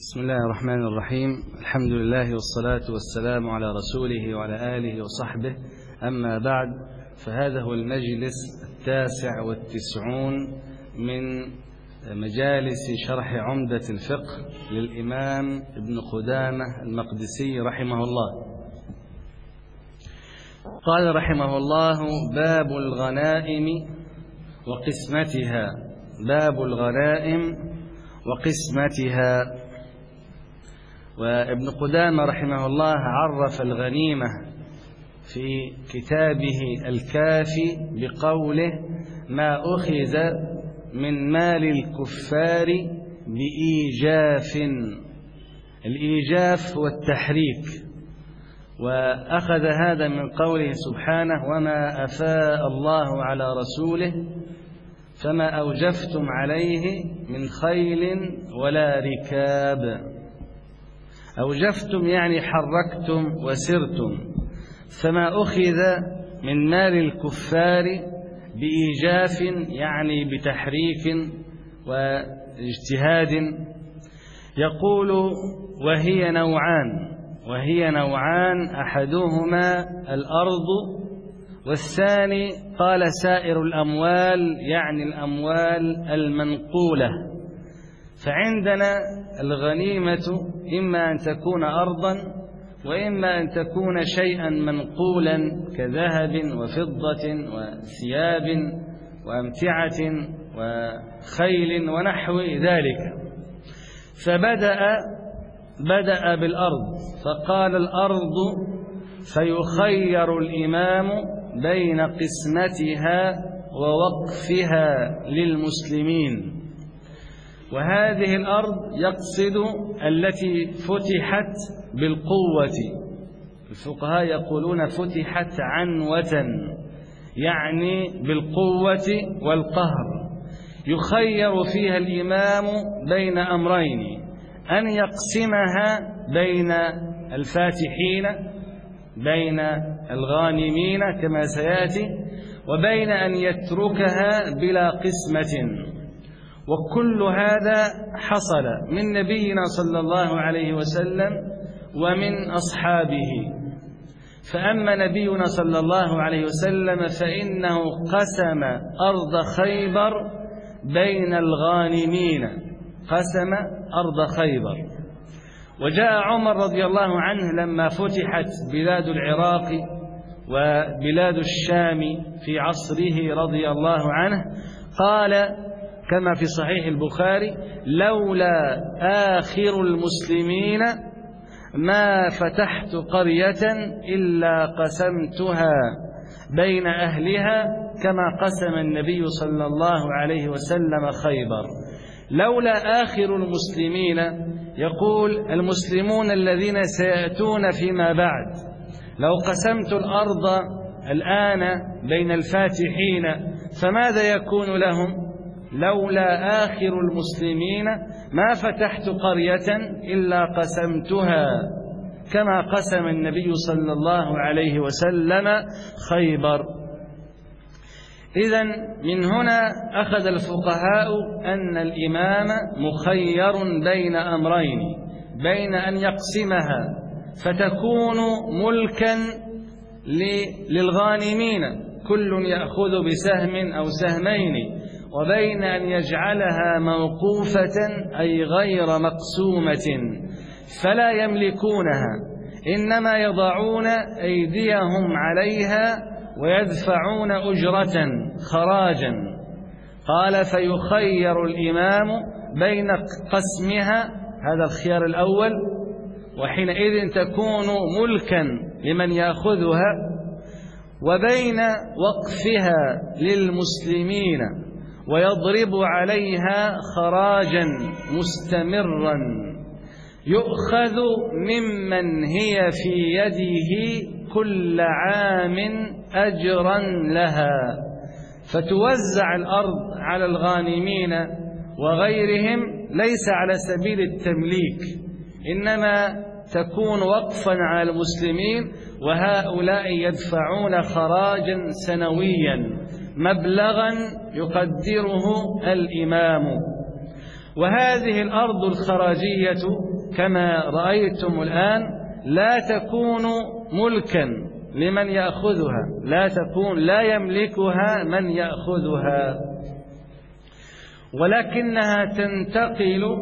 بسم الله الرحمن الرحيم. الحمد لله والصلاة والسلام على رسوله وعلى آله وصحبه، أما بعد، فهذا هو المجلس 99 من مجالس شرح عمدة الفقه للإمام ابن قدامة المقدسي رحمه الله. قال رحمه الله: باب الغنائم وقسمتها. باب الغنائم وقسمتها. وابن قدامة رحمه الله عرف الغنيمة في كتابه الكافي بقوله: ما أخذ من مال الكفار بإيجاف. الإيجاف هو التحريك، وأخذ هذا من قوله سبحانه: وما أفاء الله على رسوله فما أوجفتم عليه من خيل ولا ركاب. أوجفتم يعني حركتم وسرتم. فما أخذ من مال الكفار بإيجاف يعني بتحريك واجتهاد. يقول: وهي نوعان أحدهما الأرض، والثاني قال سائر الأموال يعني الأموال المنقولة. فعندنا الغنيمة إما أن تكون أرضا، وإما أن تكون شيئا منقولا كذهب وفضة وثياب وأمتعة وخيل ونحو ذلك. فبدأ بالأرض، فقال: الأرض فيخير الإمام بين قسمتها ووقفها للمسلمين. وهذه الأرض يقصد التي فتحت بالقوة. الفقهاء يقولون فتحت عنوة، يعني بالقوة والقهر. يخير فيها الإمام بين أمرين: أن يقسمها بين الفاتحين، بين الغانمين كما سيأتي، وبين أن يتركها بلا قسمة. وكل هذا حصل من نبينا صلى الله عليه وسلم ومن أصحابه. فأما نبينا صلى الله عليه وسلم فإنه قسم أرض خيبر بين الغانمين، قسم أرض خيبر. وجاء عمر رضي الله عنه لما فتحت بلاد العراق وبلاد الشام في عصره رضي الله عنه، قال كما في صحيح البخاري: لولا آخر المسلمين ما فتحت قرية إلا قسمتها بين أهلها كما قسم النبي صلى الله عليه وسلم خيبر. لولا آخر المسلمين، يقول المسلمون الذين سيأتون فيما بعد. لو قسمت الأرض الآن بين الفاتحين فماذا يكون لهم؟ لولا آخر المسلمين ما فتحت قرية إلا قسمتها كما قسم النبي صلى الله عليه وسلم خيبر. إذن من هنا أخذ الفقهاء أن الإمام مخير بين أمرين: بين أن يقسمها فتكون ملكا للغانمين، كل يأخذ بسهم أو سهمين، وبين أن يجعلها موقوفة أي غير مقسومة فلا يملكونها، إنما يضعون أيديهم عليها ويدفعون أجرة خراجا. قال: فيخير الإمام بين قسمها، هذا الخيار الأول، وحينئذ تكون ملكا لمن يأخذها، وبين وقفها للمسلمين ويضرب عليها خراجا مستمرا يؤخذ ممن هي في يده كل عام أجرا لها. فتوزع الأرض على الغانمين وغيرهم ليس على سبيل التمليك، إنما تكون وقفا على المسلمين، وهؤلاء يدفعون خراجا سنويا مبلغا يقدره الإمام. وهذه الأرض الخراجية كما رأيتم الآن لا تكون ملكا لمن يأخذها، لا يملكها من يأخذها، ولكنها تنتقل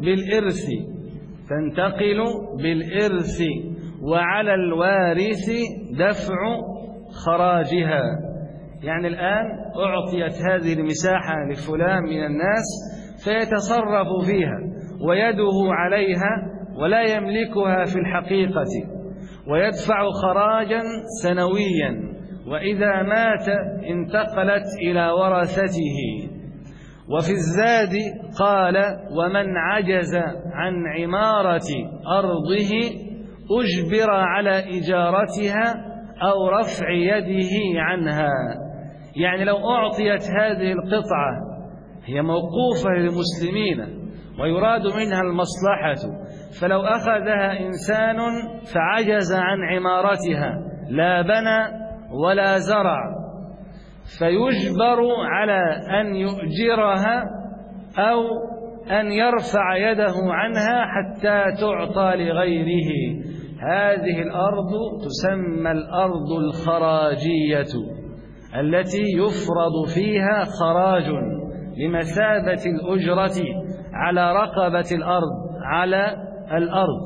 بالإرث، وعلى الوارث دفع خراجها. يعني الآن أعطيت هذه المساحة لفلان من الناس فيتصرف فيها ويده عليها ولا يملكها في الحقيقة، ويدفع خراجا سنويا، وإذا مات انتقلت إلى ورثته. وفي الزاد قال: ومن عجز عن عمارة أرضه أجبر على إجارتها أو رفع يده عنها. يعني لو أعطيت هذه القطعة هي موقوفة للمسلمين ويراد منها المصلحة، فلو أخذها إنسان فعجز عن عمارتها، لا بنى ولا زرع، فيجبر على أن يؤجرها أو أن يرفع يده عنها حتى تعطى لغيره. هذه الأرض تسمى الأرض الخراجية، التي يفرض فيها خراج بمثابة الأجرة على رقبة الأرض.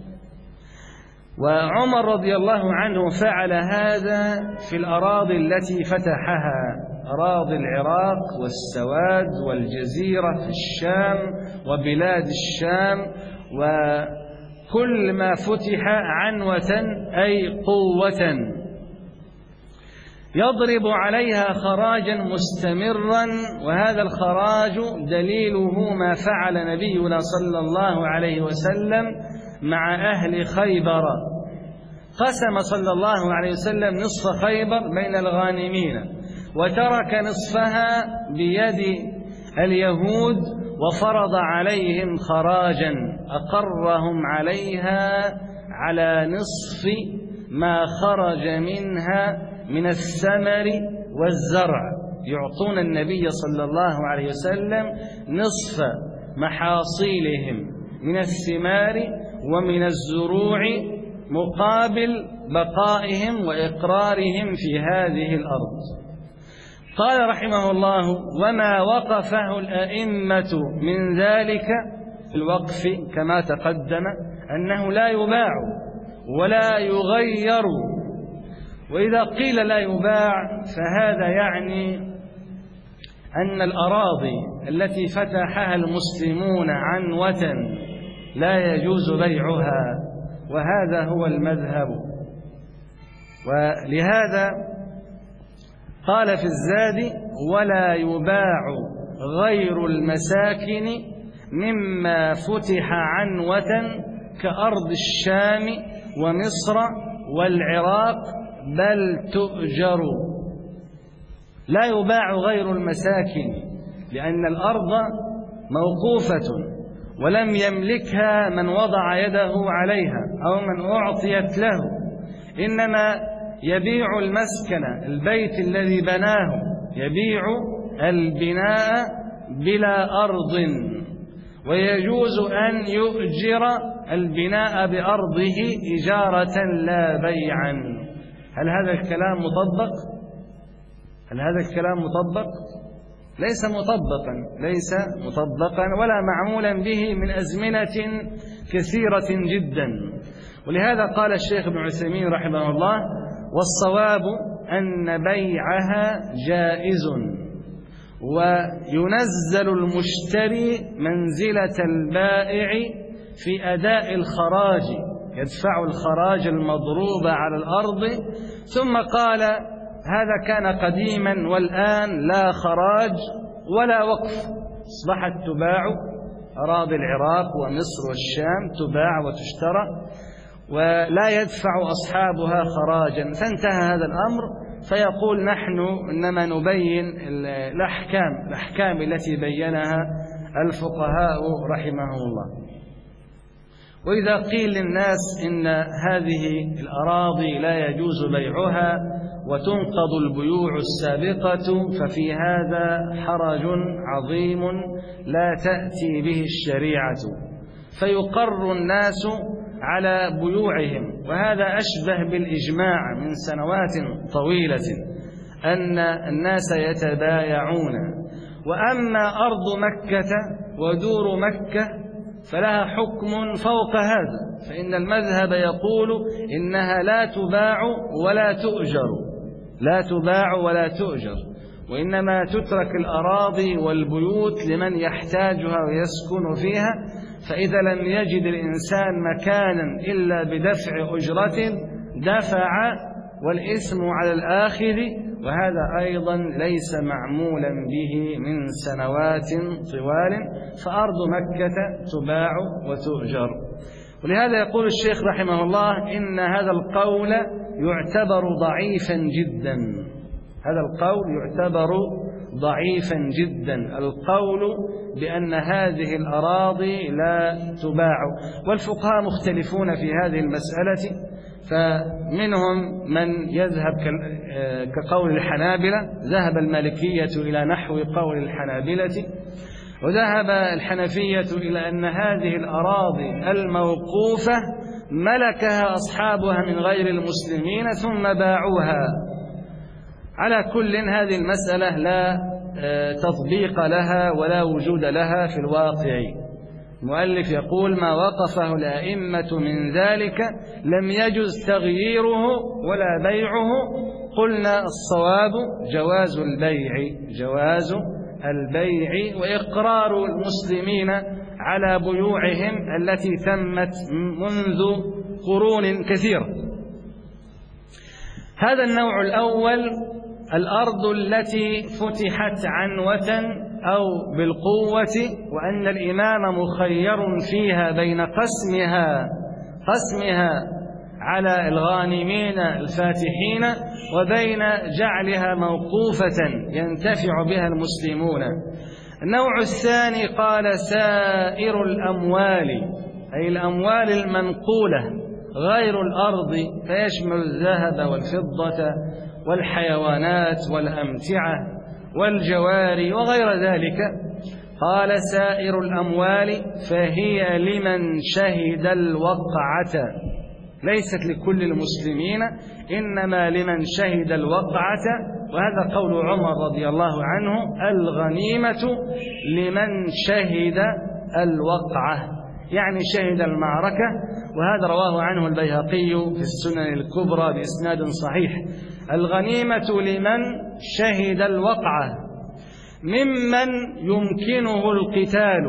وعمر رضي الله عنه فعل هذا في الأراضي التي فتحها، أراضي العراق والسواد والجزيرة في الشام وبلاد الشام، وكل ما فتح عنوة أي قوة يضرب عليها خراجا مستمرا. وهذا الخراج دليله ما فعل نبينا صلى الله عليه وسلم مع أهل خيبر. قسم صلى الله عليه وسلم نصف خيبر بين الغانمين، وترك نصفها بيد اليهود، وفرض عليهم خراجا أقرهم عليها على نصف ما خرج منها من الثمر والزرع. يعطون النبي صلى الله عليه وسلم نصف محاصيلهم من الثمار ومن الزروع مقابل بقائهم وإقرارهم في هذه الأرض. قال رحمه الله: وما وقفه الأئمة من ذلك الوقف كما تقدم أنه لا يباع ولا يغير. وإذا قيل لا يباع فهذا يعني أن الأراضي التي فتحها المسلمون عنوة لا يجوز بيعها، وهذا هو المذهب. ولهذا قال في الزاد: ولا يباع غير المساكن مما فتح عنوة كأرض الشام ومصر والعراق، بل تؤجر. لا يباع غير المساكن، لأن الأرض موقوفة ولم يملكها من وضع يده عليها أو من أعطيت له، إنما يبيع المسكن، البيت الذي بناه، يبيع البناء بلا أرض، ويجوز أن يؤجر البناء بأرضه إجارة لا بيعا. هل هذا الكلام مطبق؟ ليس مطبقا ولا معمولا به من أزمنة كثيرة جدا. ولهذا قال الشيخ ابن عثيمين رحمه الله: والصواب أن بيعها جائز، وينزل المشتري منزلة البائع في أداء الخراج، يدفع الخراج المضروب على الأرض. ثم قال: هذا كان قديما، والآن لا خراج ولا وقف، أصبحت تباع أراضي العراق ومصر والشام، تباع وتشترى ولا يدفع أصحابها خراجا. فانتهى هذا الأمر، فيقول: نحن إنما نبين الأحكام التي بينها الفقهاء رحمهم الله. وإذا قيل للناس إن هذه الأراضي لا يجوز بيعها وتنقض البيوع السابقة، ففي هذا حرج عظيم لا تأتي به الشريعة. فيقر الناس على بيوعهم. وهذا أشبه بالإجماع من سنوات طويلة أن الناس يتبايعون. وأما أرض مكة ودور مكة فلها حكم فوق هذا، فإن المذهب يقول إنها لا تباع ولا تؤجر، لا تباع ولا تؤجر، وإنما تترك الأراضي والبيوت لمن يحتاجها ويسكن فيها. فإذا لم يجد الإنسان مكانا إلا بدفع أجرة دفع، والإثم على الآخذ، وهذا أيضا ليس معمولا به من سنوات طوال. فأرض مكة تباع وتؤجر. ولهذا يقول الشيخ رحمه الله إن هذا القول يعتبر ضعيفا جدا، هذا القول يعتبر ضعيفا جدا، القول بأن هذه الأراضي لا تباع. والفقهاء مختلفون في هذه المسألة، فمنهم من يذهب كقول الحنابلة، ذهب المالكية إلى نحو قول الحنابلة، وذهب الحنفية إلى أن هذه الأراضي الموقوفة ملكها أصحابها من غير المسلمين ثم باعوها. على كل هذه المسألة لا تطبيق لها ولا وجود لها في الواقع. المؤلف يقول ما وقفه الأئمة من ذلك لم يجز تغييره ولا بيعه. قلنا الصواب جواز البيع، جواز البيع وإقرار المسلمين على بيوعهم التي تمت منذ قرون كثيرة. هذا النوع الأول الأرض التي فتحت عنوة أو بالقوة، وأن الإمام مخير فيها بين قسمها على الغانمين الفاتحين وبين جعلها موقوفة ينتفع بها المسلمون. النوع الثاني قال سائر الأموال، أي الأموال المنقولة غير الأرض، فيشمل الذهب والفضة والحيوانات والأمتعة والجواري وغير ذلك. قال سائر الأموال فهي لمن شهد الوقعة، ليست لكل المسلمين إنما لمن شهد الوقعة. وهذا قول عمر رضي الله عنه الغنيمة لمن شهد الوقعة، يعني شهد المعركة. وهذا رواه عنه البيهقي في السنن الكبرى بإسناد صحيح. الغنيمة لمن شهد الوقعة ممن يمكنه القتال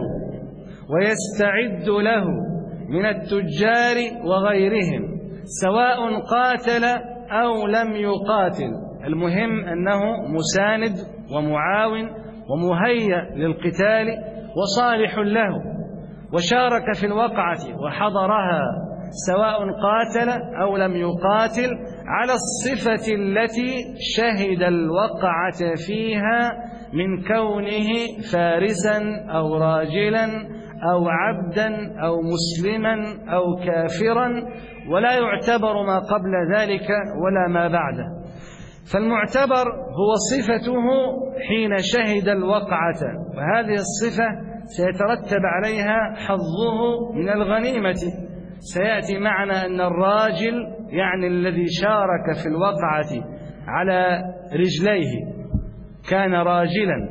ويستعد له من التجار وغيرهم، سواء قاتل أو لم يقاتل، المهم أنه مساند ومعاون ومهيأ للقتال وصالح له، وشارك في الوقعة وحضرها سواء قاتل أو لم يقاتل، على الصفة التي شهد الوقعة فيها من كونه فارسا أو راجلا أو عبدا أو مسلما أو كافرا، ولا يعتبر ما قبل ذلك ولا ما بعده. فالمعتبر هو صفته حين شهد الوقعة، وهذه الصفة سيترتب عليها حظه من الغنيمة. سيأتي معنا أن الراجل يعني الذي شارك في الوقعة على رجليه كان راجلا،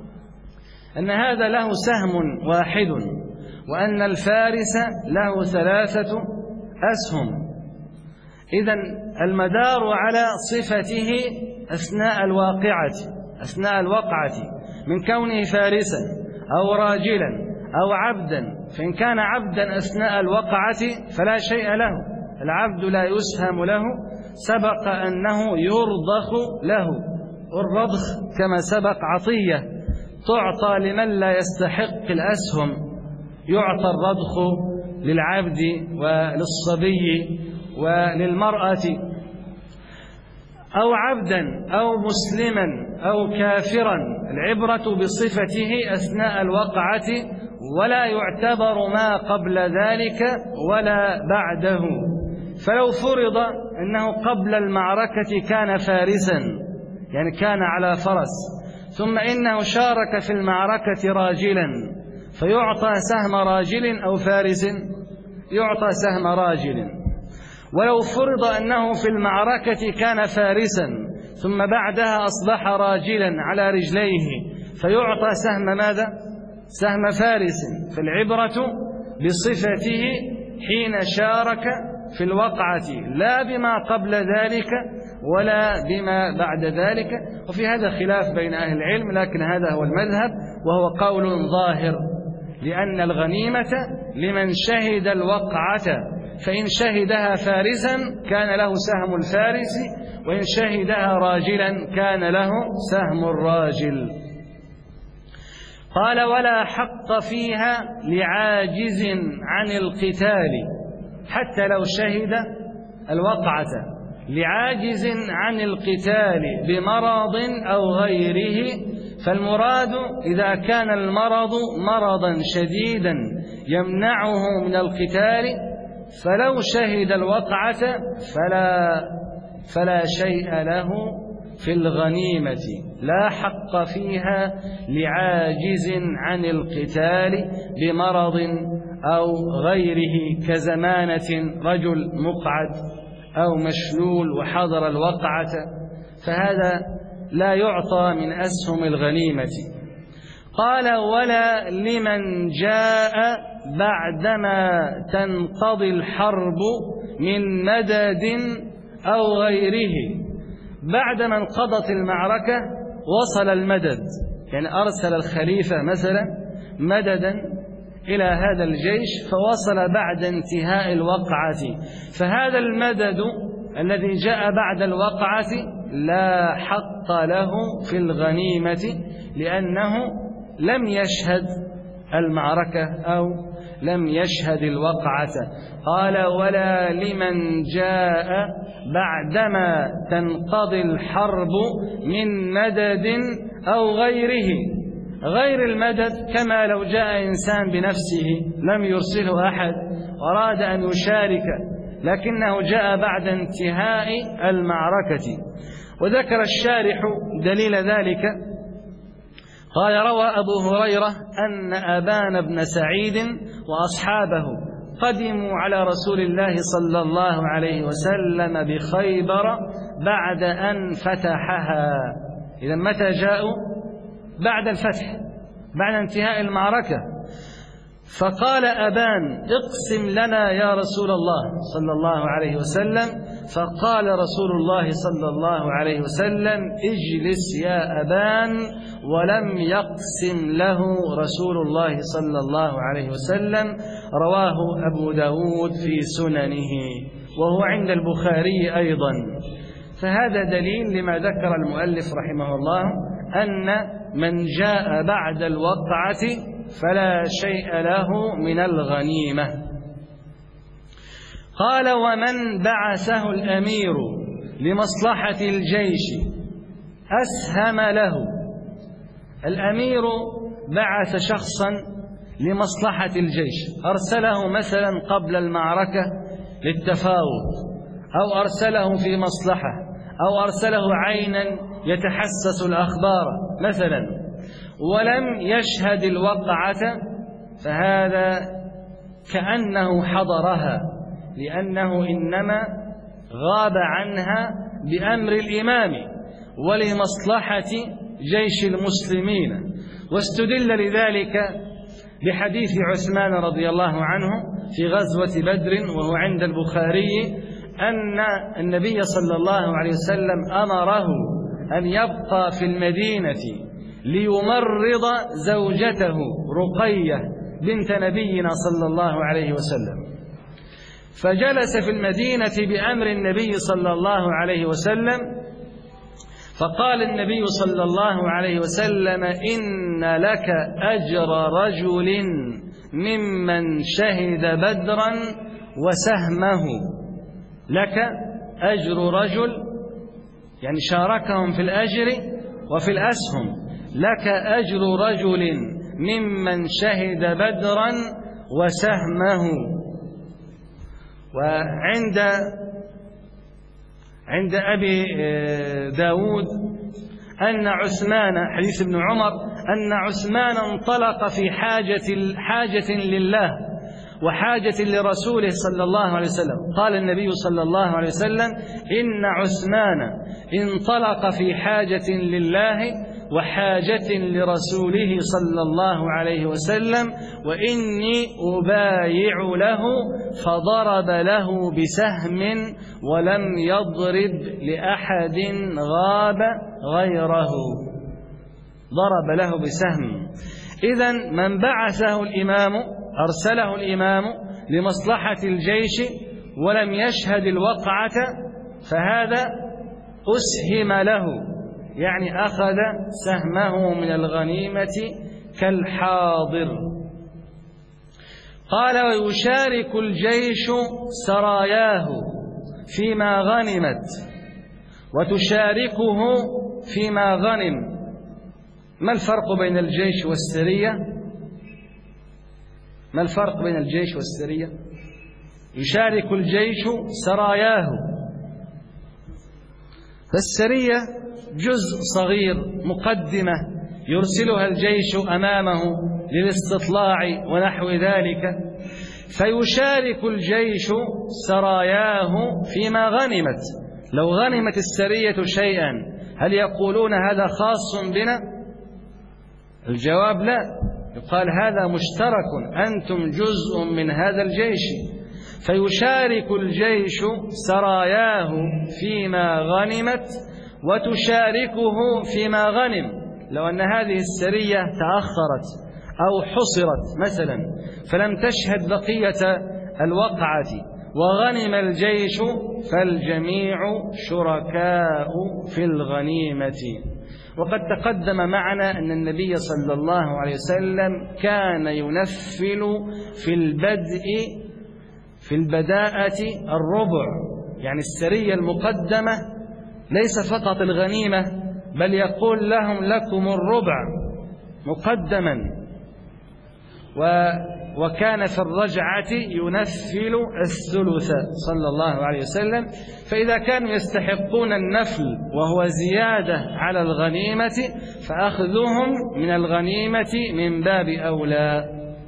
أن هذا له سهم واحد، وأن الفارس له 3 أسهم. إذن المدار على صفته أثناء الوقعة من كونه فارسا أو راجلا أو عبدا. فإن كان عبدا أثناء الوقعة فلا شيء له، العبد لا يسهم له، سبق أنه يرضخ له. الرضخ كما سبق عطية تعطى لمن لا يستحق الأسهم، يعطى الرضخ للعبد وللصبي وللمرأة. أو عبدا أو مسلما أو كافرا، العبرة بصفته أثناء الوقعة، ولا يعتبر ما قبل ذلك ولا بعده. فلو فرض أنه قبل المعركة كان فارسا، يعني كان على فرس، ثم إنه شارك في المعركة راجلا، فيعطى سهم راجل أو فارس؟ يعطى سهم راجل. ولو فرض أنه في المعركة كان فارسا ثم بعدها أصبح راجلا على رجليه فيعطى سهم ماذا؟ سهم فارس. فالعبرة بصفته حين شارك في الوقعة لا بما قبل ذلك ولا بما بعد ذلك. وفي هذا خلاف بين أهل العلم، لكن هذا هو المذهب وهو قول ظاهر، لأن الغنيمة لمن شهد الوقعة، فإن شهدها فارسا كان له سهم الفارس، وإن شهدها راجلا كان له سهم الراجل. قال: ولا حق فيها لعاجز عن القتال، حتى لو شهد الوقعة لعاجز عن القتال بمرض أو غيره. فالمراد إذا كان المرض مرضا شديدا يمنعه من القتال، فلو شهد الوقعة فلا شيء له في الغنيمة، لا حق فيها لعاجز عن القتال بمرض أو غيره، كزمانة رجل مقعد أو مشلول وحضر الوقعة، فهذا لا يعطى من أسهم الغنيمة. قال: ولا لمن جاء بعدما تنقضي الحرب من مدد أو غيره. بعدما انقضت المعركة وصل المدد، يعني أرسل الخليفة مثلا مددا إلى هذا الجيش فوصل بعد انتهاء الوقعة، فهذا المدد الذي جاء بعد الوقعة لا حق له في الغنيمة، لأنه لم يشهد المعركة أو لم يشهد الوقعة. قال: ولا لمن جاء بعدما تنقضي الحرب من مدد أو غيره. غير المدد كما لو جاء إنسان بنفسه لم يرسله أحد وأراد أن يشارك، لكنه جاء بعد انتهاء المعركة. وذكر الشارح دليل ذلك، قال: روى أبو هريرة أن أبان بن سعيد وأصحابه قدموا على رسول الله صلى الله عليه وسلم بخيبر بعد أن فتحها. إذا متى جاءوا؟ بعد الفتح، بعد انتهاء المعركة. فقال أبان: اقسم لنا يا رسول الله صلى الله عليه وسلم. فقال رسول الله صلى الله عليه وسلم: اجلس يا أبان. ولم يقسم له رسول الله صلى الله عليه وسلم. رواه أبو داود في سننه، وهو عند البخاري أيضا. فهذا دليل لما ذكر المؤلف رحمه الله، أن من جاء بعد الوقعة فلا شيء له من الغنيمة. قال: ومن بعثه الأمير لمصلحة الجيش أسهم له. الأمير بعث شخصا لمصلحة الجيش، أرسله مثلا قبل المعركة للتفاوض، أو أرسله في مصلحة، أو أرسله عينا يتحسس الأخبار مثلا، ولم يشهد الوقعة، فهذا كأنه حضرها، لأنه إنما غاب عنها بأمر الإمام ولمصلحة جيش المسلمين. واستدل لذلك بحديث عثمان رضي الله عنه في غزوة بدر، وهو عند البخاري، أن النبي صلى الله عليه وسلم أمره أن يبقى في المدينة ليمرض زوجته رقية بنت نبينا صلى الله عليه وسلم. فجلس في المدينة بأمر النبي صلى الله عليه وسلم، فقال النبي صلى الله عليه وسلم: إن لك أجر رجل ممن شهد بدرا وسهمه. لك أجر رجل، يعني شاركهم في الأجر وفي الأسهم. لك أجر رجل ممن شهد بدرا وسهمه. وعند أبي داود أن عثمان، حديث ابن عمر، أن عثمان انطلق في حاجة لله وحاجة لرسوله صلى الله عليه وسلم. قال النبي صلى الله عليه وسلم: إن عثمان انطلق في حاجة لله وحاجة لرسوله صلى الله عليه وسلم، وإني أبايع له، فضرب له بسهم ولم يضرب لأحد غاب غيره. ضرب له بسهم. إذن من بعثه الإمام، أرسله الإمام لمصلحة الجيش ولم يشهد الوقعة، فهذا أسهم له، يعني أخذ سهمه من الغنيمة كالحاضر. قال: ويشارك الجيش سراياه فيما غنمت وتشاركه فيما غنم. ما الفرق بين الجيش والسرية؟ ما الفرق بين الجيش والسرية؟ يشارك الجيش سراياه، فالسرية جزء صغير، مقدمة يرسلها الجيش أمامه للاستطلاع ونحو ذلك، فيشارك الجيش سراياه فيما غنمت. لو غنمت السرية شيئا هل يقولون هذا خاص بنا؟ الجواب لا، يقال هذا مشترك، أنتم جزء من هذا الجيش. فيشارك الجيش سراياه فيما غنمت وتشاركه فيما غنم. لو أن هذه السرية تأخرت أو حصرت مثلا فلم تشهد بقية الوقعة وغنم الجيش، فالجميع شركاء في الغنيمة. وقد تقدم معنا أن النبي صلى الله عليه وسلم كان ينفل في البداءة الربع، يعني السرية المقدمة ليس فقط الغنيمة، بل يقول لهم: لكم الربع مقدما. وكان في الرجعة ينفل الثلث صلى الله عليه وسلم. فإذا كانوا يستحقون النفل وهو زيادة على الغنيمة، فأخذهم من الغنيمة من باب أولى.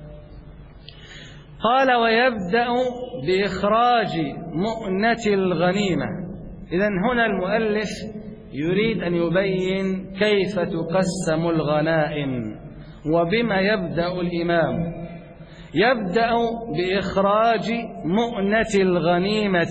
قال: ويبدأ بإخراج مؤنة الغنيمة. إذن هنا المؤلف يريد أن يبين كيف تقسم الغنائم وبما يبدأ الإمام. يبدأ بإخراج مؤنة الغنيمة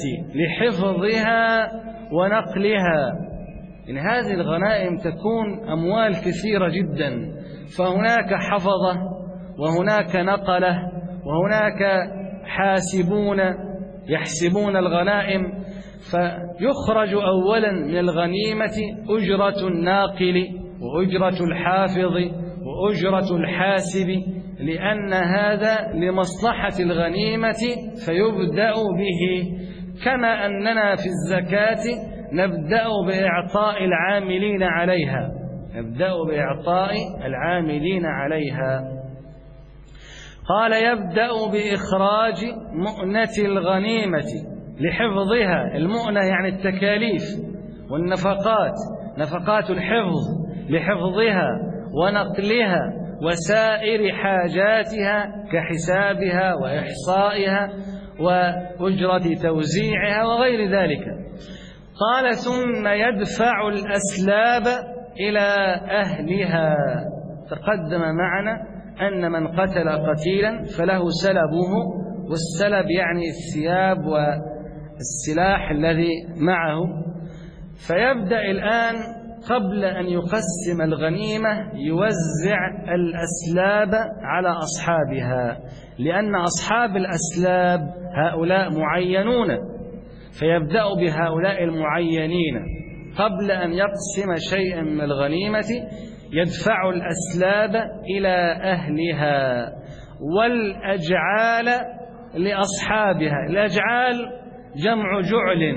لحفظها ونقلها. إن هذه الغنائم تكون أموال كثيرة جدا، فهناك حفظة وهناك نقلة وهناك حاسبون يحسبون الغنائم. فيخرج أولا من الغنيمة أجرة الناقل وأجرة الحافظ وأجرة الحاسب، لأن هذا لمصلحة الغنيمة فيبدأ به. كما أننا في الزكاة نبدأ بإعطاء العاملين عليها، نبدأ بإعطاء العاملين عليها. قال: يبدأ بإخراج مؤنة الغنيمة لحفظها. المؤنة يعني التكاليف والنفقات، نفقات الحفظ، لحفظها ونقلها وسائر حاجاتها كحسابها وإحصائها وأجرة توزيعها وغير ذلك. قال: ثم يدفع الأسلاب إلى أهلها. تقدم معنا أن من قتل قتيلا فله سلبه، والسلب يعني الثياب والسلاح الذي معه. فيبدأ الآن قبل أن يقسم الغنيمة يوزع الأسلاب على أصحابها، لأن أصحاب الأسلاب هؤلاء معينون، فيبدأ بهؤلاء المعينين. قبل أن يقسم شيئا من الغنيمة يدفع الأسلاب إلى أهلها، والأجعال لأصحابها. الأجعال جمع جعل،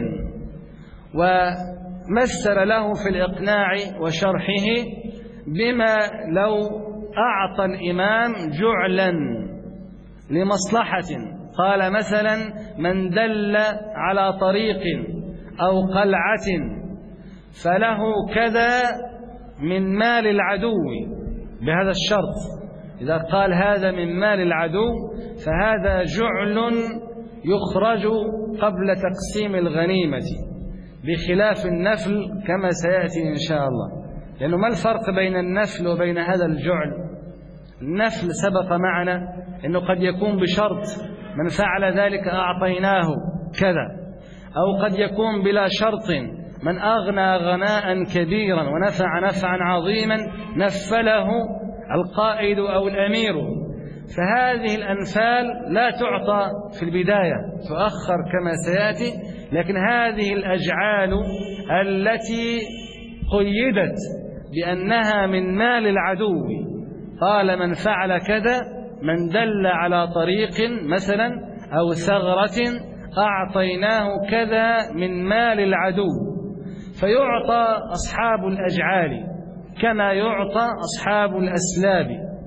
ومثل له في الإقناع وشرحه بما لو أعطى الإمام جعلا لمصلحة، قال مثلا: من دل على طريق أو قلعة فله كذا من مال العدو بهذا الشرط. إذا قال هذا من مال العدو فهذا جعل يخرج قبل تقسيم الغنيمة، بخلاف النفل كما سيأتي إن شاء الله. لأنه ما الفرق بين النفل وبين هذا الجعل؟ النفل سبق معنا أنه قد يكون بشرط من فعل ذلك أعطيناه كذا، أو قد يكون بلا شرط من أغنى غناء كبيرا ونفع نفعا عظيما نفله القائد أو الأمير. فهذه الأنفال لا تعطى في البداية، تؤخر كما سيأتي. لكن هذه الأجعال التي قيدت بأنها من مال العدو، قال من فعل كذا، من دل على طريق مثلا أو ثغرة أعطيناه كذا من مال العدو، فيعطى أصحاب الأجعال كما يعطى أصحاب الأسلاب.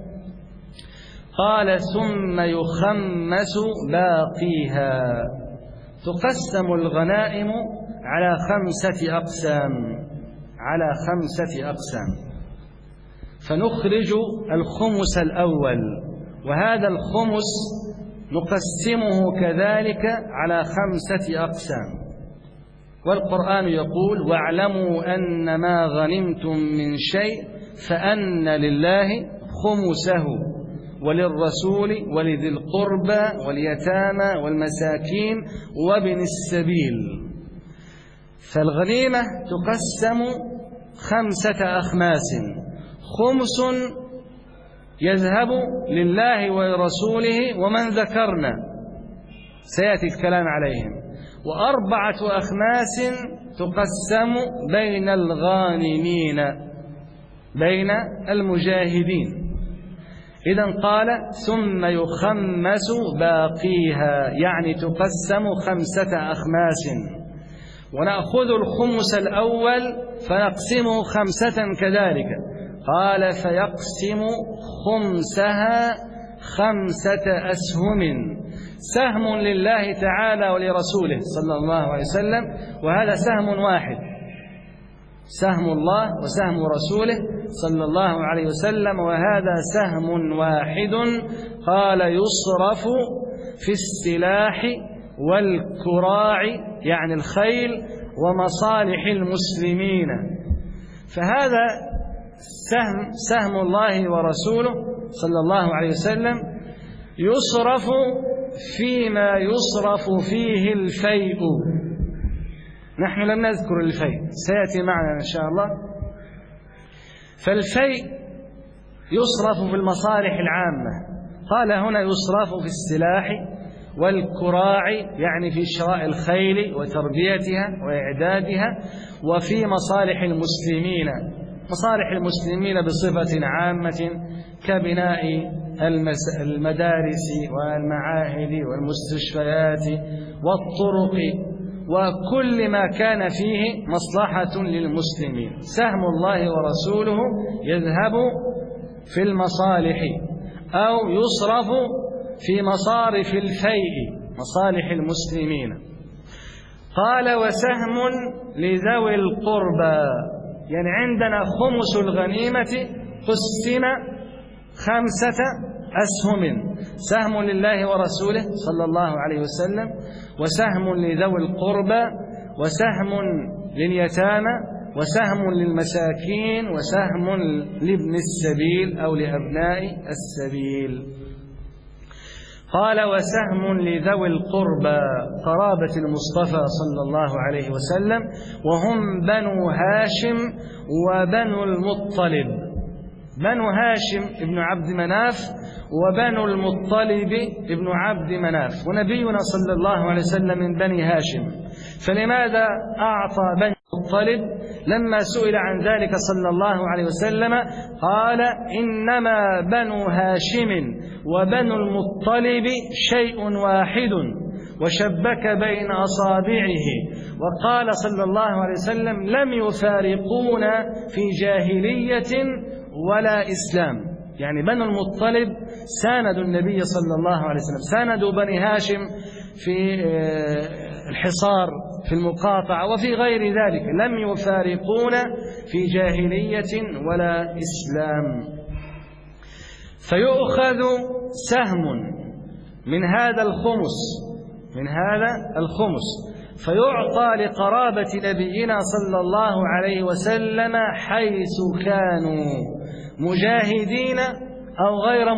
قال ثم يخمس باقيها. تقسم الغنائم على 5 أقسام، على 5 أقسام. فنخرج الخمس الأول، وهذا الخمس نقسمه كذلك على 5 أقسام. والقرآن يقول واعلموا أن ما غنمتم من شيء فأن لله خمسه وللرسول ولذي القربى واليتامى والمساكين وابن السبيل. فالغنيمة تقسم 5 أخماس: خمس يذهب لله ولرسوله ومن ذكرنا سيأتي الكلام عليهم، و4 أخماس تقسم بين الغانمين، بين المجاهدين. إذن قال ثم يخمس باقيها، يعني تقسم 5 أخماس. ونأخذ الخمس الأول فنقسمه 5 كذلك. قال فيقسم خمسها 5 أسهم: سهم لله تعالى ولرسوله صلى الله عليه وسلم، وهذا سهم واحد، سهم الله وسهم رسوله صلى الله عليه وسلم، وهذا سهم واحد. قال يصرف في السلاح والكراع، يعني الخيل، ومصالح المسلمين. فهذا سهم الله ورسوله صلى الله عليه وسلم يصرف فيما يصرف فيه الفيء. نحن لم نذكر الفيء، سيأتي معنا إن شاء الله. فالفيء يصرف في المصالح العامة. قال هنا يصرف في السلاح والكراع، يعني في شراء الخيل وتربيتها وإعدادها، وفي مصالح المسلمين. مصالح المسلمين بصفة عامة كبناء المدارس والمعاهد والمستشفيات والطرق وكل ما كان فيه مصلحة للمسلمين. سهم الله ورسوله يذهب في المصالح أو يصرف في مصارف الفيء، مصالح المسلمين. قال وسهم لذوي القربى، يعني عندنا خمس الغنيمة قسم 5 أسهم: سهم لله ورسوله صلى الله عليه وسلم، وسهم لذوي القربى، وسهم لليتامى، وسهم للمساكين، وسهم لابن السبيل أو لأبناء السبيل. قال وسهم لذوي القربى، قرابة المصطفى صلى الله عليه وسلم، وهم بنو هاشم وبنو المطلب. بنو هاشم ابن عبد مناف وبنو المطلب ابن عبد مناف، ونبينا صلى الله عليه وسلم من بني هاشم. فلماذا أعطى بني المطلب؟ لما سئل عن ذلك صلى الله عليه وسلم قال إنما بنو هاشم وبنو المطلب شيء واحد، وشبك بين أصابعه، وقال صلى الله عليه وسلم لم يفارقونا في جاهلية ولا إسلام. يعني بنو المطلب ساندوا النبي صلى الله عليه وسلم، ساندوا بني هاشم في الحصار، في المقاطعة، وفي غير ذلك. لم يفارقونا في جاهلية ولا إسلام. فيؤخذ سهم من هذا الخمس فيعطى لقرابة نبينا صلى الله عليه وسلم حيث كانوا مجاهدين أو غير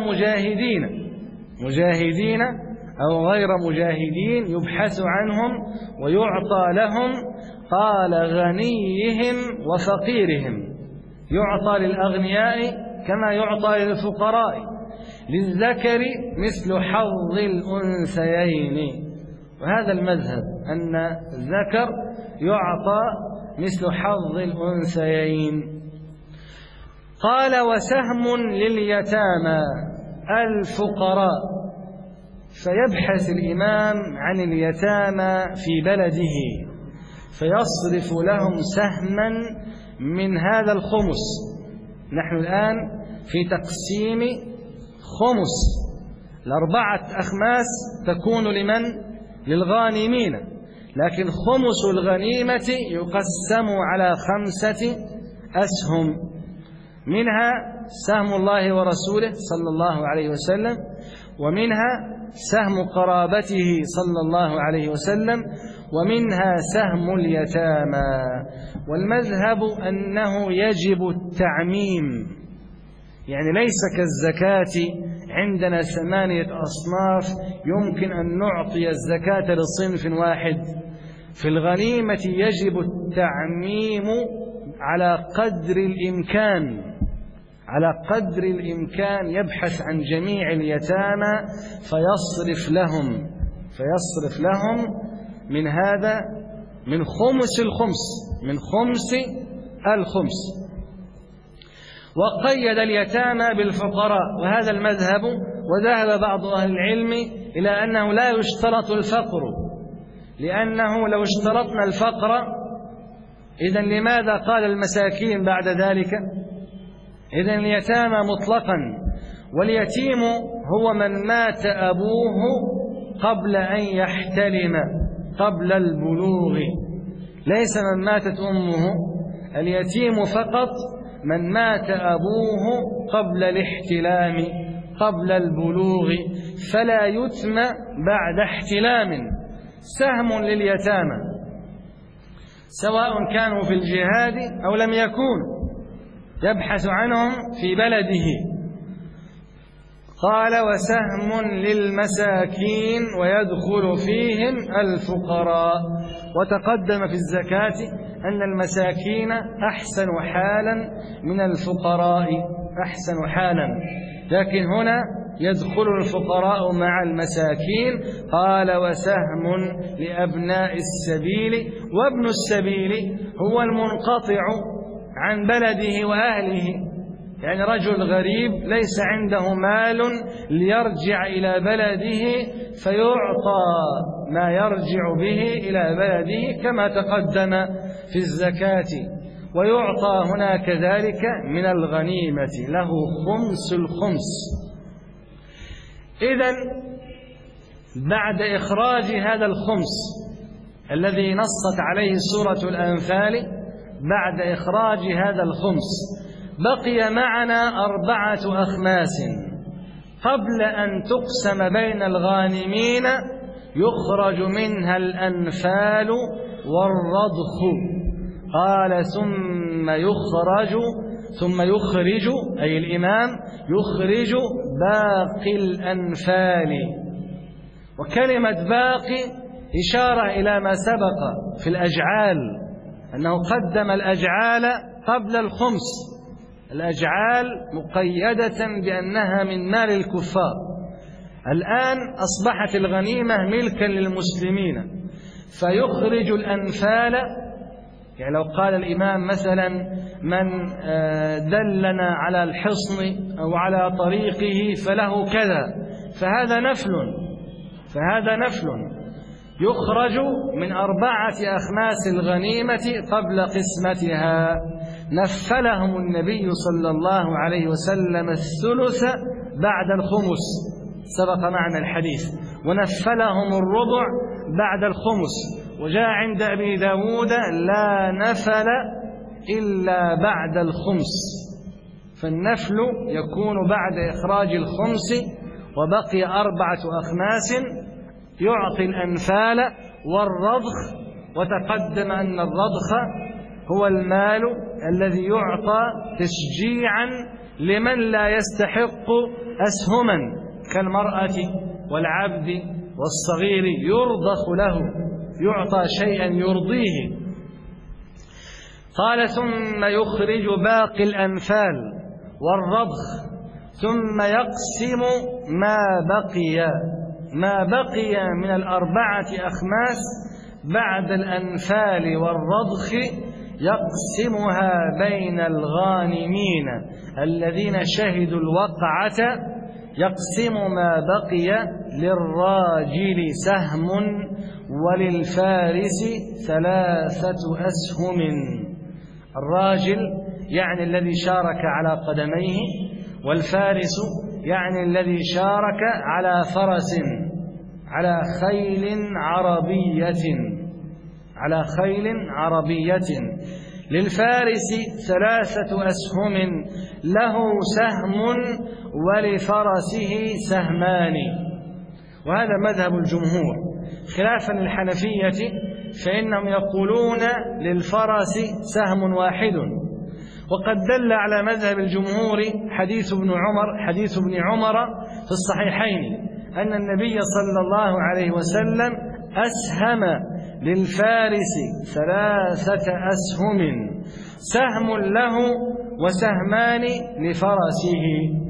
مجاهدين يبحث عنهم ويعطى لهم. قال غنيهم وفقيرهم، يعطى للأغنياء كما يعطى للفقراء، للذكر مثل حظ الأنثيين. وهذا المذهب أن الذكر يعطى مثل حظ الأنثيين. قال وسهم لليتامى الفقراء، فيبحث الإمام عن اليتامى في بلده فيصرف لهم سهما من هذا الخمس. نحن الآن في تقسيم خمس، 4 أخماس تكون لمن؟ للغانمين، لكن خمس الغنيمة يقسم على 5 أسهم، منها سهم الله ورسوله صلى الله عليه وسلم، ومنها سهم قرابته صلى الله عليه وسلم، ومنها سهم اليتامى. والمذهب أنه يجب التعميم، يعني ليس كالزكاة عندنا 8 أصناف يمكن أن نعطي الزكاة لصنف واحد. في الغنيمة يجب التعميم على قدر الإمكان يبحث عن جميع اليتامى فيصرف لهم من هذا، من خمس الخمس. وقيد اليتامى بالفقراء، وهذا المذهب. وذهب بعض أهل العلم إلى أنه لا يشترط الفقر، لأنه لو اشترطنا الفقر إذن لماذا قال المساكين بعد ذلك؟ إذن اليتامى مطلقا. واليتيم هو من مات أبوه قبل أن يحتلم، قبل البلوغ، ليس من ماتت أمه. اليتيم فقط من مات أبوه قبل الاحتلام، قبل البلوغ، فلا يتم بعد احتلام. سهم لليتامى سواء كانوا في الجهاد أو لم يكونوا، يبحث عنهم في بلده. قال وسهم للمساكين ويدخل فيهم الفقراء. وتقدم في الزكاة أن المساكين أحسن حالا من الفقراء، أحسن حالا، لكن هنا يدخل الفقراء مع المساكين. قال وسهم لأبناء السبيل. وابن السبيل هو المنقطع عن بلده وأهله، يعني رجل غريب ليس عنده مال ليرجع إلى بلده فيعطى ما يرجع به إلى بلده كما تقدم في الزكاة. ويعطى هنا كذلك من الغنيمة، له خمس الخمس. إذن بعد إخراج هذا الخمس الذي نصت عليه سورة الأنفال، بعد إخراج هذا الخمس بقي معنا 4 أخماس قبل أن تقسم بين الغانمين، يخرج منها الأنفال والرضخ. قال ثم يخرج أي الإمام يخرج باقي الأنفال. وكلمة باقي إشارة إلى ما سبق في الأجعال، أنه قدم الأجعال قبل الخمس. الأجعال مقيدة بأنها من مال الكفار. الآن أصبحت الغنيمة ملكا للمسلمين، فيخرج الأنفال. يعني لو قال الإمام مثلا من دلنا على الحصن أو على طريقه فله كذا، فهذا نفل يخرج من 4 أخماس الغنيمة قبل قسمتها. نفلهم النبي صلى الله عليه وسلم 1/3 بعد الخمس، سبق معنا الحديث. ونفلهم 1/4 بعد الخمس. وجاء عند أبي داود لا نفل إلا بعد الخمس، فالنفل يكون بعد إخراج الخمس وبقي 4 أخماس يعطي الأنفال والرضخ. وتقدم أن الرضخ هو المال الذي يعطى تشجيعا لمن لا يستحق أسهما كالمرأة والعبد والصغير، يرضخ له، يعطى شيئا يرضيه. قال ثم يخرج باقي الأنفال والرضخ ثم يقسم ما بقي من 4 أخماس بعد الأنفال والرضخ، يقسمها بين الغانمين الذين شهدوا الوقعة. يقسم ما بقي للراجل سهم وللفارس 3 أسهم. الراجل يعني الذي شارك على قدميه، والفارس يعني الذي شارك على فرس، على خيل عربية. للفارس 3 أسهم، له سهم ولفرسه سهمان. وهذا مذهب الجمهور خلافا للحنفية، فإنهم يقولون للفرس سهم واحد. وقد دل على مذهب الجمهور حديث ابن عمر في الصحيحين أن النبي صلى الله عليه وسلم أسهم للفارس 3 أسهم، سهم له وسهمان لفرسه.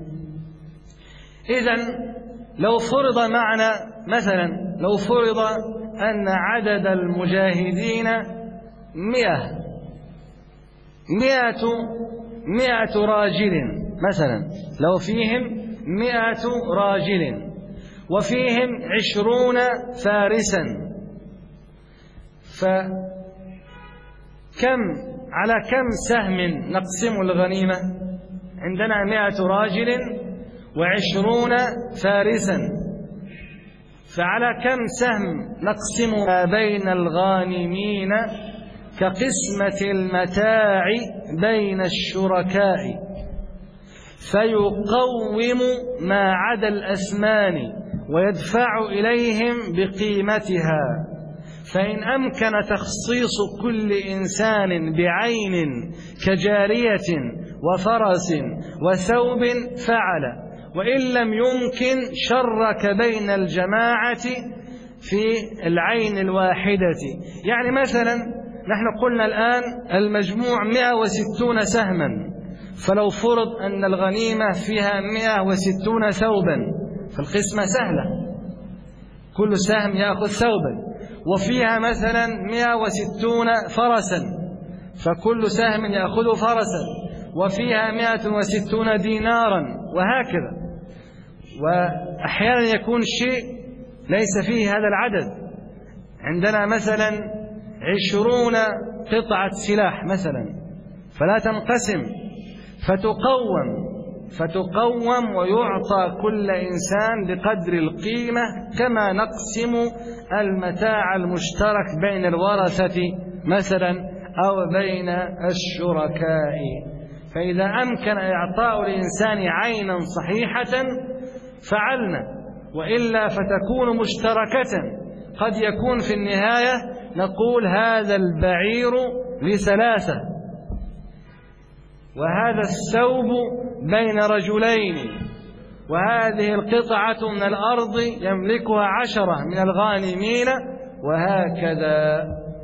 إذن لو فرض معنا مثلا أن عدد المجاهدين 100 راجل مثلا، لو فيهم 100 راجل وفيهم 20 فارسا، على كم سهم نقسم الغنيمة؟ عندنا 100 راجل و20 فارسا، فعلى كم سهم نقسم ما بين الغانمين كقسمة المتاع بين الشركاء، فيقوم ما عدا الأثمان ويدفع إليهم بقيمتها. فإن أمكن تخصيص كل إنسان بعين كجارية وفرس وثوب فعل، وإن لم يمكن شرك بين الجماعة في العين الواحدة. يعني مثلا نحن قلنا الآن المجموع 160 سهما، فلو فرض أن الغنيمة فيها 160 ثوبا، فالقسمة سهلة، كل سهم يأخذ ثوبا. وفيها مثلا 160 فرسا، فكل سهم يأخذ فرسا. وفيها 160 دينارا، وهكذا. وأحيانا يكون شيء ليس فيه هذا العدد. عندنا مثلا 20 قطعة سلاح مثلا، فلا تنقسم، فتقوم ويعطى كل إنسان بقدر القيمة، كما نقسم المتاع المشترك بين الورثة مثلا أو بين الشركاء. فإذا أمكن إعطاء الإنسان عينا صحيحة فعلنا، وإلا فتكون مشتركة. قد يكون في النهاية نقول هذا البعير ل3، وهذا الثوب بين رجلين، وهذه القطعة من الأرض يملكها 10 من الغانمين، وهكذا.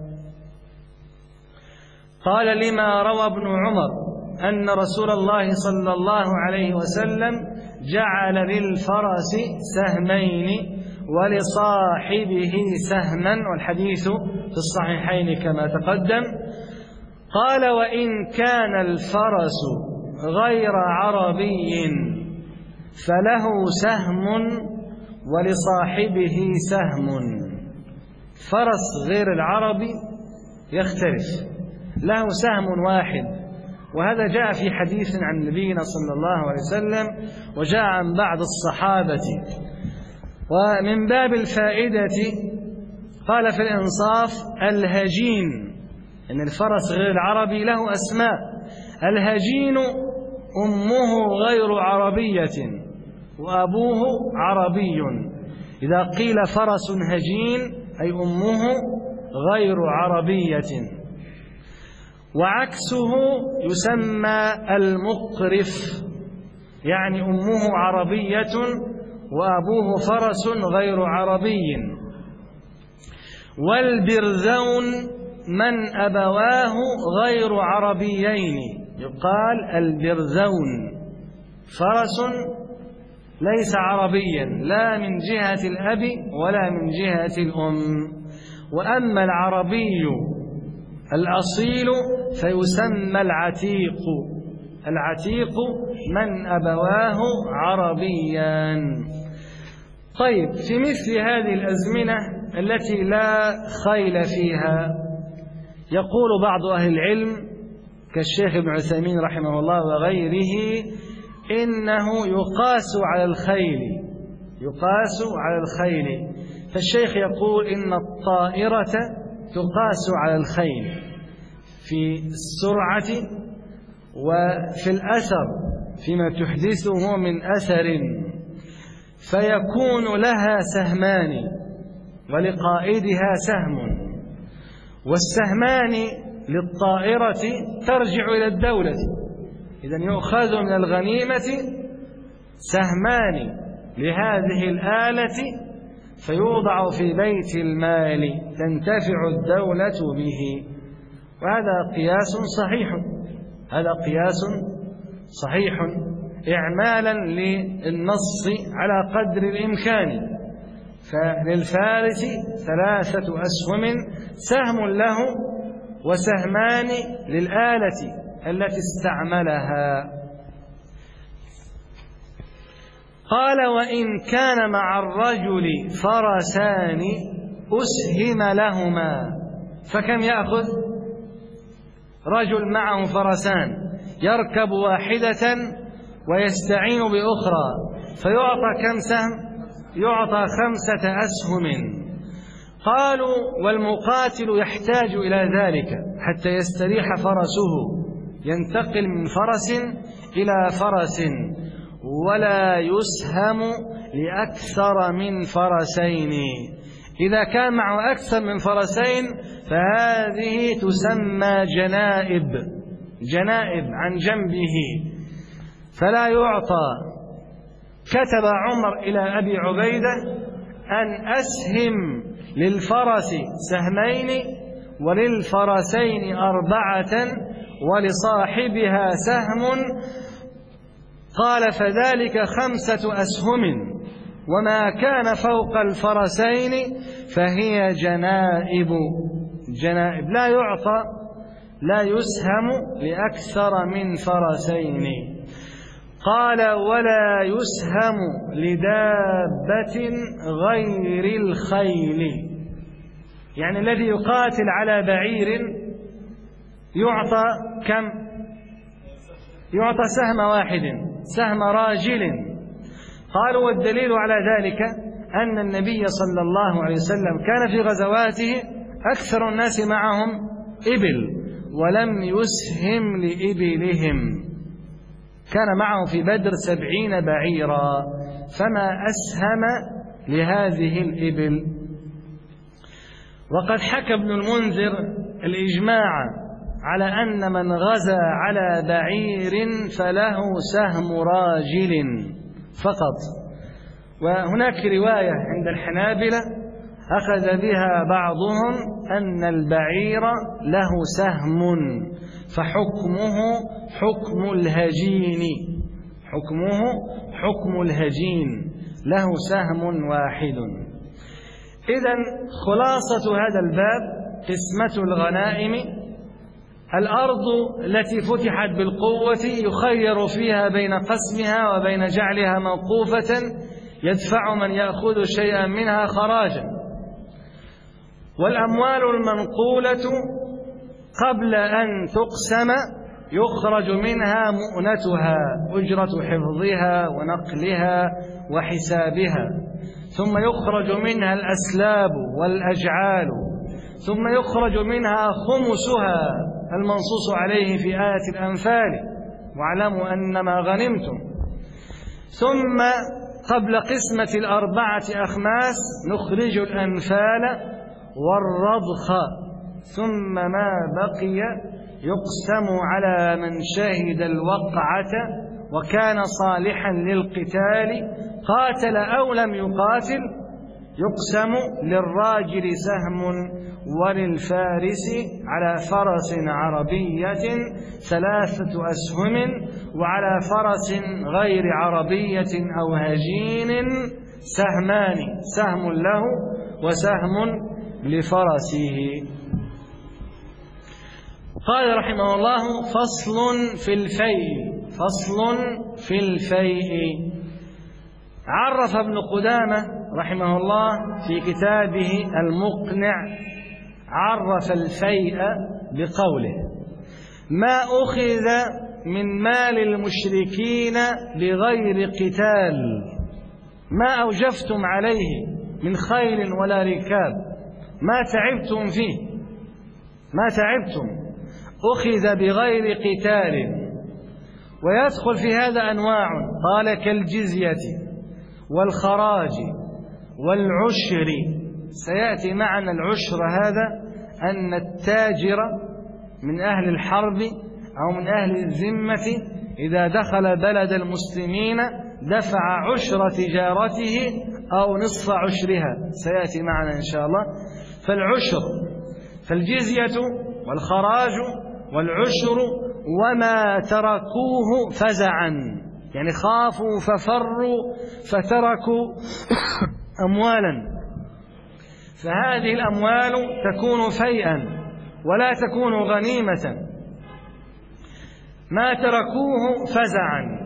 قال لما روى ابن عمر أن رسول الله صلى الله عليه وسلم جعل للفرس سهمين ولصاحبه سهما، والحديث في الصحيحين كما تقدم. قال وإن كان الفرس غير عربي فله سهم ولصاحبه سهم. فرس غير العربي يختلف، له سهم واحد، وهذا جاء في حديث عن نبينا صلى الله عليه وسلم، وجاء عن بعض الصحابة. ومن باب الفائدة قال في الإنصاف: الهجين أن الفرس غير العربي له أسماء. الهجين أمه غير عربية وأبوه عربي. إذا قيل فرس هجين أي أمه غير عربية. وعكسه يسمى المقرف، يعني أمه عربية وأبوه فرس غير عربي. والبرذون من أبواه غير عربيين، يقال البرذون فرس ليس عربيا لا من جهة الأب ولا من جهة الأم. وأما العربي الأصيل فيسمى العتيق. العتيق من أبواه عربيان. طيب، في مثل هذه الأزمنة التي لا خيل فيها، يقول بعض أهل العلم كالشيخ ابن عثيمين رحمه الله وغيره إنه يقاس على الخيل، يقاس على الخيل. فالشيخ يقول إن الطائرة تقاس على الخيل في السرعة وفي الأثر، فيما تحدثه من أثر، فيكون لها سهمان ولقائدها سهم، والسهمان للطائرة ترجع إلى الدولة. إذن يؤخذ من الغنيمة سهمان لهذه الآلة فيوضع في بيت المال تنتفع الدولة به. وهذا قياس صحيح، هذا قياس صحيح إعمالا للنص على قدر الإمكان. فللفارس 3 أسهم، سهم له وسهمان للآلة التي استعملها. قال: وإن كان مع الرجل فرسان أسهم لهما. فكم يأخذ؟ رجل معه فرسان يركب واحدة ويستعين بأخرى، فيعطى كم سهم؟ يعطى 5 أسهم. قالوا: والمقاتل يحتاج إلى ذلك حتى يستريح فرسه، ينتقل من فرس إلى فرس، ولا يسهم لأكثر من فرسين. إذا كان معه أكثر من فرسين فهذه تسمى جنائب، جنائب عن جنبه، فلا يعطى. كتب عمر إلى أبي عبيدة أن أسهم للفرس سهمين وللفرسين 4 ولصاحبها سهم. قال: فذلك 5 أسهم، وما كان فوق الفرسين فهي جنائب. جنائب لا يعطى، لا يسهم لأكثر من فرسين. قال: ولا يسهم لدابة غير الخيل. يعني الذي يقاتل على بعير يعطى كم؟ يعطى سهم واحد، سهم راجل. قالوا: والدليل على ذلك أن النبي صلى الله عليه وسلم كان في غزواته أكثر الناس معهم إبل، ولم يسهم لإبلهم. كان معه في بدر 70 بعيرا، فما أسهم لهذه الإبل. وقد حكى ابن المنذر الإجماع على أن من غزا على بعير فله سهم راجل فقط. وهناك رواية عند الحنابلة أخذ بها بعضهم أن البعير له سهم، فحكمه حكم الهجين، حكمه حكم الهجين، له سهم واحد. إذن خلاصة هذا الباب قسمة الغنائم: الأرض التي فتحت بالقوة يخير فيها بين قسمها وبين جعلها موقوفة يدفع من يأخذ شيئا منها خراجا. والأموال المنقولة قبل أن تقسم يخرج منها مؤنتها، أجرة حفظها ونقلها وحسابها، ثم يخرج منها الأسلاب والأجعال، ثم يخرج منها خمسها المنصوص عليه في آية الأنفال واعلموا أنما غنمتم. ثم قبل قسمة الأربعة أخماس نخرج الأنفال والرضخ، ثم ما بقي يقسم على من شهد الوقعة وكان صالحا للقتال قاتل أو لم يقاتل. يقسم للراجل سهم وللفارس على فرس عربية 3 أسهم، وعلى فرس غير عربية أو هجين سهمان، سهم له وسهم لفرسه. قال رحمه الله: فصل في الفيء. فصل في الفيء. عرف ابن قدامة رحمه الله في كتابه المقنع، عرف الفيء بقوله: ما أخذ من مال المشركين بغير قتال، ما أوجفتم عليه من خيل ولا ركاب، ما تعبتم فيه، ما تعبتم، أخذ بغير قتال. ويدخل في هذا أنواع، قال: كالجزية والخراج والعشر. سيأتي معنا العشر هذا أن التاجر من أهل الحرب أو من أهل الذمة إذا دخل بلد المسلمين دفع عشر تجارته أو نصف عشرها، سيأتي معنا إن شاء الله. فالعشر، فالجزية والخراج والعشر وما تركوه فزعا، يعني خافوا ففروا فتركوا أموالا، فهذه الأموال تكون فيئا ولا تكون غنيمة. ما تركوه فزعا.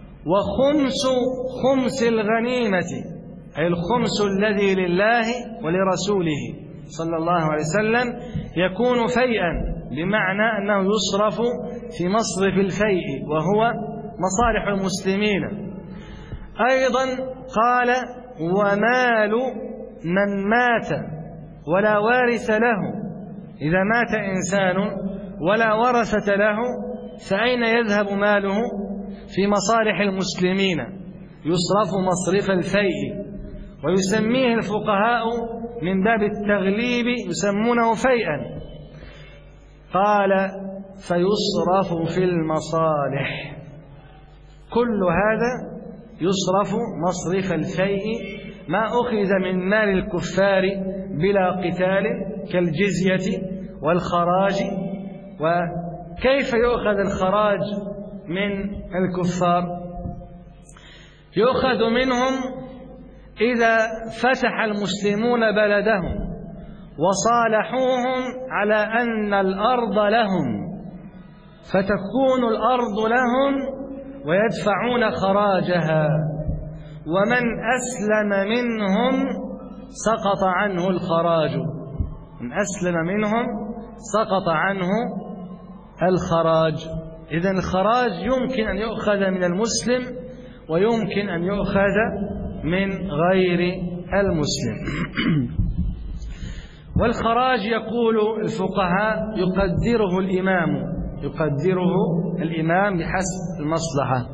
وخمس الغنيمة، أي الخمس الذي لله ولرسوله صلى الله عليه وسلم، يكون فيئا، بمعنى أنه يصرف في مصرف الفيء وهو مصالح المسلمين. أيضا قال: ومال من مات ولا وارث له. إذا مات إنسان ولا ورثة له فأين يذهب ماله؟ في مصالح المسلمين، يصرف مصرف الفيء، ويسميه الفقهاء من باب التغليب يسمونه فيئا. قال: فيصرف في المصالح. كل هذا يصرف مصرف الفيء، ما أخذ من مال الكفار بلا قتال كالجزية والخراج. وكيف يؤخذ الخراج من الكفار؟ يؤخذ منهم إذا فتح المسلمون بلدهم وصالحوهم على أن الأرض لهم، فتكون الأرض لهم ويدفعون خراجها، ومن أسلم منهم سقط عنه الخراج. من أسلم منهم سقط عنه الخراج. إذن الخراج يمكن أن يؤخذ من المسلم ويمكن أن يؤخذ من غير المسلم. والخراج يقول الفقهاء يقدره الإمام بحسب المصلحة.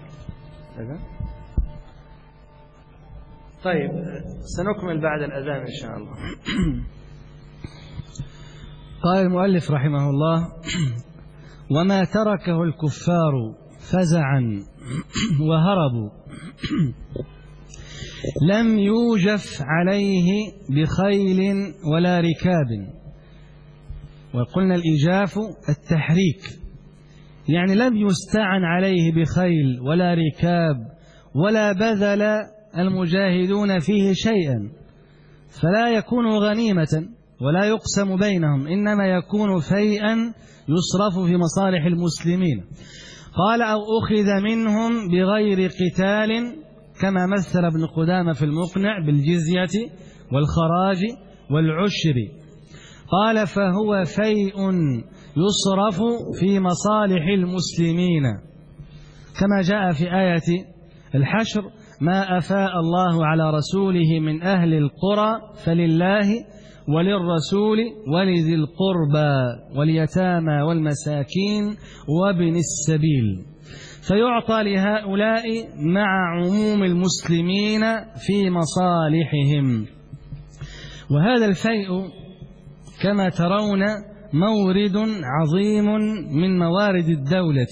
طيب، سنكمل بعد الأذان إن شاء الله. قال المؤلف رحمه الله: وما تركه الكفار فزعا وهربوا لم يوجف عليه بخيل ولا ركاب. وقلنا الإيجاف التحريك، يعني لم يستعن عليه بخيل ولا ركاب ولا بذل المجاهدون فيه شيئا، فلا يكون غنيمة ولا يقسم بينهم، إنما يكون فيئا يصرف في مصالح المسلمين. قال: أو أخذ منهم بغير قتال، كما مثل ابن قدامة في المقنع بالجزية والخراج والعشر. قال: فهو فيء يصرف في مصالح المسلمين، كما جاء في آية الحشر: ما أفاء الله على رسوله من أهل القرى فلله وللرسول ولذي القربى واليتامى والمساكين وابن السبيل، فيعطى لهؤلاء مع عموم المسلمين في مصالحهم. وهذا الفيء كما ترون مورد عظيم من موارد الدولة،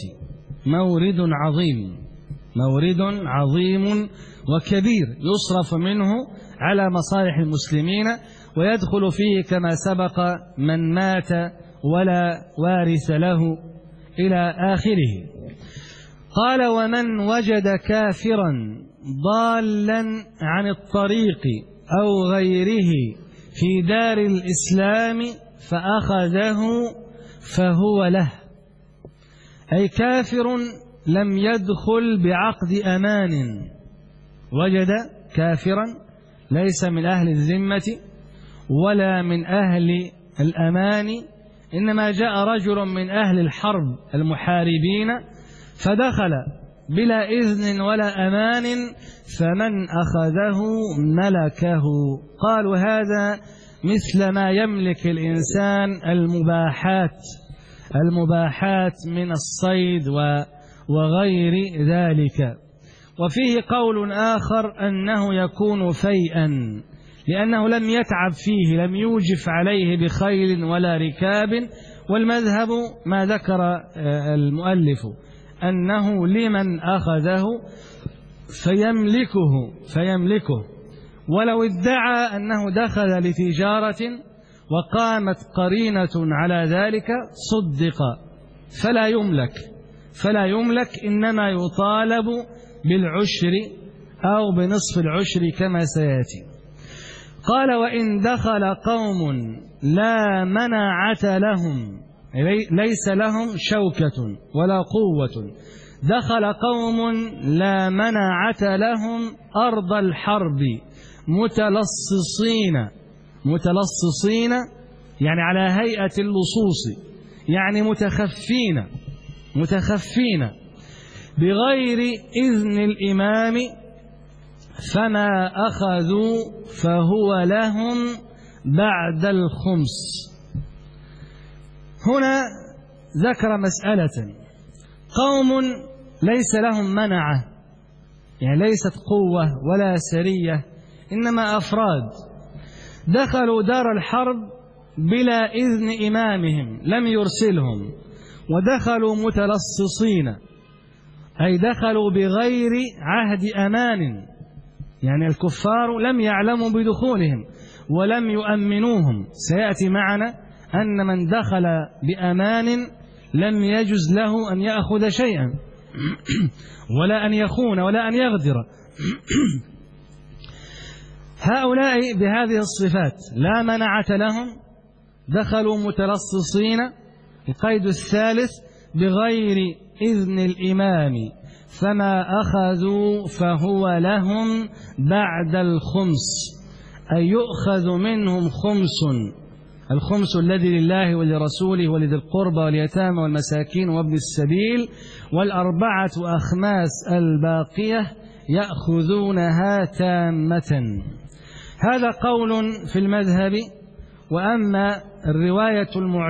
مورد عظيم وكبير يصرف منه على مصالح المسلمين، ويدخل فيه كما سبق من مات ولا وارث له إلى آخره. قال: ومن وجد كافرا ضالا عن الطريق أو غيره في دار الإسلام فأخذه فهو له، أي كافر لم يدخل بعقد أمان، وجد كافرا ليس من أهل الذمة ولا من أهل الأمان، إنما جاء رجل من أهل الحرب المحاربين فدخل بلا إذن ولا أمان، فمن أخذه ملكه. قالوا هذا مثل ما يملك الإنسان المباحات من الصيد وغير ذلك. وفيه قول آخر أنه يكون فيئا لأنه لم يتعب فيه، لم يوجف عليه بخيل ولا ركاب. والمذهب ما ذكر المؤلف أنه لمن أخذه فيملكه، ولو ادعى أنه دخل لتجارة وقامت قرينة على ذلك صدق، فلا يملك، إنما يطالب بالعشر أو بنصف العشر كما سيأتي. قال: وإن دخل قوم لا منعة لهم، ليس لهم شوكة ولا قوة، دخل قوم لا منعة لهم أرض الحرب متلصصين يعني على هيئة اللصوص، يعني متخفين بغير إذن الإمام، فما أخذوا فهو لهم بعد الخمس. هنا ذكر مسألة: قوم ليس لهم منعة، يعني ليست قوة ولا سرية، إنما أفراد دخلوا دار الحرب بلا إذن إمامهم، لم يرسلهم، ودخلوا متلصصين، أي دخلوا بغير عهد أمان، يعني الكفار لم يعلموا بدخولهم ولم يؤمنوهم. سيأتي معنا أن من دخل بأمان لم يجز له أن يأخذ شيئا ولا أن يخون ولا أن يغدر. هؤلاء بهذه الصفات لا منعة لهم، دخلوا متلصصين. القيد الثالث: بغير إذن الإمام، فما أخذوا فهو لهم بعد الخمس، أي يؤخذ منهم الخمس الذي لله ولرسوله ولذي القربى واليتامى والمساكين وابن السبيل، والأربعة أخماس الباقية يأخذونها تامة. هذا قول في المذهب. وأما الرواية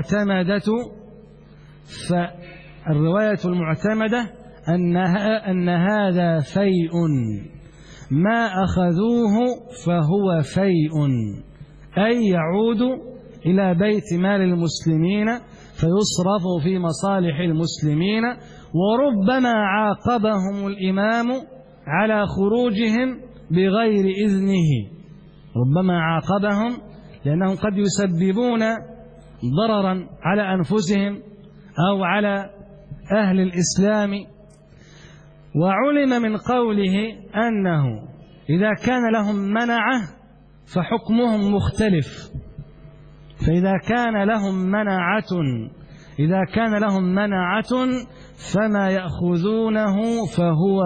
المعتمدة أن هذا فيء، ما أخذوه فهو فيء، أي يعود إلى بيت مال المسلمين فيصرف في مصالح المسلمين. وربما عاقبهم الإمام على خروجهم بغير إذنه، ربما عاقبهم لأنهم قد يسببون ضررا على أنفسهم أو على أهل الإسلام. وعلم من قوله أنه إذا كان لهم منعة فحكمهم مختلف، فإذا كان لهم منعة فما يأخذونه فهو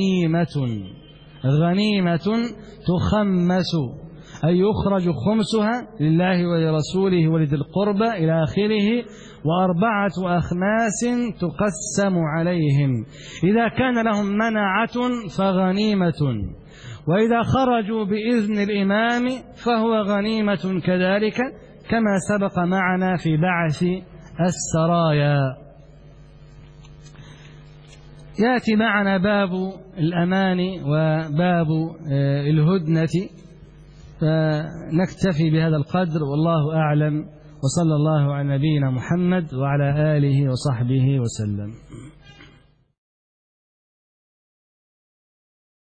غنيمة تخمس، أي يخرج خمسها لله ولرسوله ولذي القربى إلى آخره، وأربعة أخماس تقسم عليهم. إذا كان لهم منعة فغنيمة، وإذا خرجوا بإذن الإمام فهو غنيمة كذلك، كما سبق معنا في بعث السرايا. يأتي معنا باب الأمان وباب الهدنة، فنكتفي بهذا القدر والله أعلم، وصلى الله على نبينا محمد وعلى آله وصحبه وسلم.